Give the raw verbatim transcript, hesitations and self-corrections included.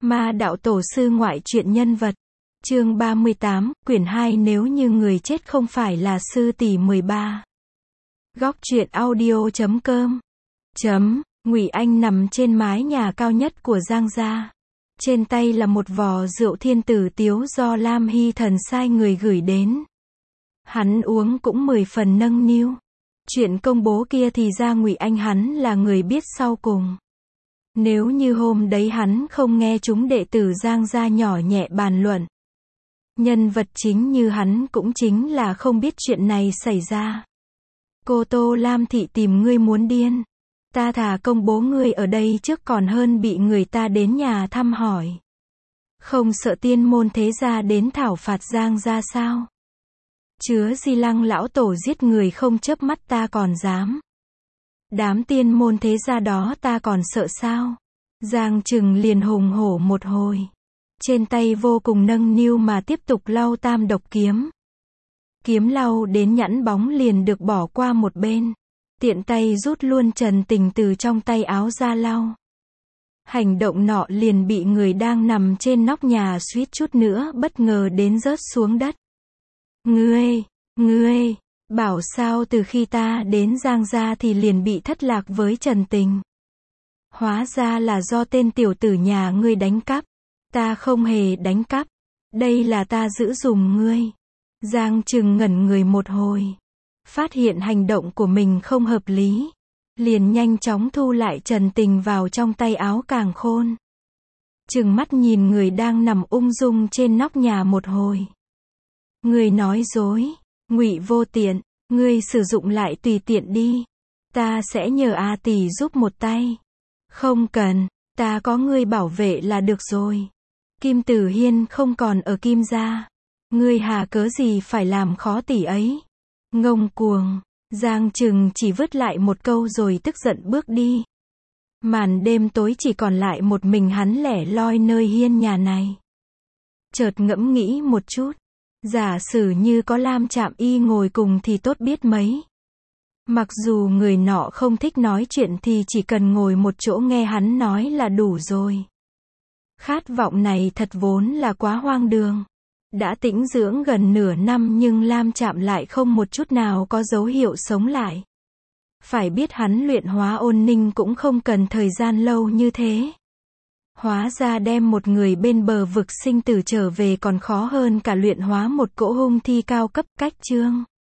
Ma đạo tổ sư ngoại truyện nhân vật. Chương ba mươi tám, quyển hai nếu như người chết không phải là sư tỷ mười ba. Góc truyện audio chấm com. Chấm, Ngụy Anh nằm trên mái nhà cao nhất của Giang gia. Trên tay là một vò rượu thiên tử tiếu do Lam Hy Thần sai người gửi đến. Hắn uống cũng mười phần nâng niu. Chuyện công bố kia thì ra Ngụy Anh hắn là người biết sau cùng. Nếu như hôm đấy hắn không nghe chúng đệ tử Giang gia nhỏ nhẹ bàn luận. Nhân vật chính như hắn cũng chính là không biết chuyện này xảy ra. Cô Tô Lam thị tìm ngươi muốn điên. Ta thà công bố ngươi ở đây trước còn hơn bị người ta đến nhà thăm hỏi. Không sợ tiên môn thế gia đến thảo phạt Giang gia sao? Chứa gì Lăng lão tổ giết người không chớp mắt ta còn dám. Đám tiên môn thế gia đó ta còn sợ sao? Giang Trừng liền hùng hổ một hồi. Trên tay vô cùng nâng niu mà tiếp tục lau tam độc kiếm. Kiếm lau đến nhẵn bóng liền được bỏ qua một bên. Tiện tay rút luôn Trần Tình từ trong tay áo ra lau. Hành động nọ liền bị người đang nằm trên nóc nhà suýt chút nữa bất ngờ đến rớt xuống đất. Ngươi, ngươi, bảo sao từ khi ta đến Giang gia thì liền bị thất lạc với Trần Tình. Hóa ra là do tên tiểu tử nhà ngươi đánh cắp. Ta không hề đánh cắp. Đây là ta giữ dùm ngươi. Giang Trừng ngẩn người một hồi. Phát hiện hành động của mình không hợp lý. Liền nhanh chóng thu lại Trần Tình vào trong tay áo càng khôn. Trừng mắt nhìn người đang nằm ung dung trên nóc nhà một hồi. Ngươi nói dối. Ngụy Vô Tiện. Ngươi sử dụng lại tùy tiện đi. Ta sẽ nhờ A tỷ giúp một tay. Không cần. Ta có ngươi bảo vệ là được rồi. Kim Tử Hiên không còn ở Kim gia. Ngươi hà cớ gì phải làm khó tỷ ấy. Ngông cuồng. Giang Trừng chỉ vứt lại một câu rồi tức giận bước đi. Màn đêm tối chỉ còn lại một mình hắn lẻ loi nơi hiên nhà này. Chợt ngẫm nghĩ một chút. Giả sử như có Lam Trạm Y ngồi cùng thì tốt biết mấy. Mặc dù người nọ không thích nói chuyện thì chỉ cần ngồi một chỗ nghe hắn nói là đủ rồi. Khát vọng này thật vốn là quá hoang đường. Đã tĩnh dưỡng gần nửa năm nhưng Lam Trạm lại không một chút nào có dấu hiệu sống lại. Phải biết hắn luyện hóa ôn ninh cũng không cần thời gian lâu như thế. Hóa ra đem một người bên bờ vực sinh tử trở về còn khó hơn cả luyện hóa một cỗ hung thi cao cấp. Cách chương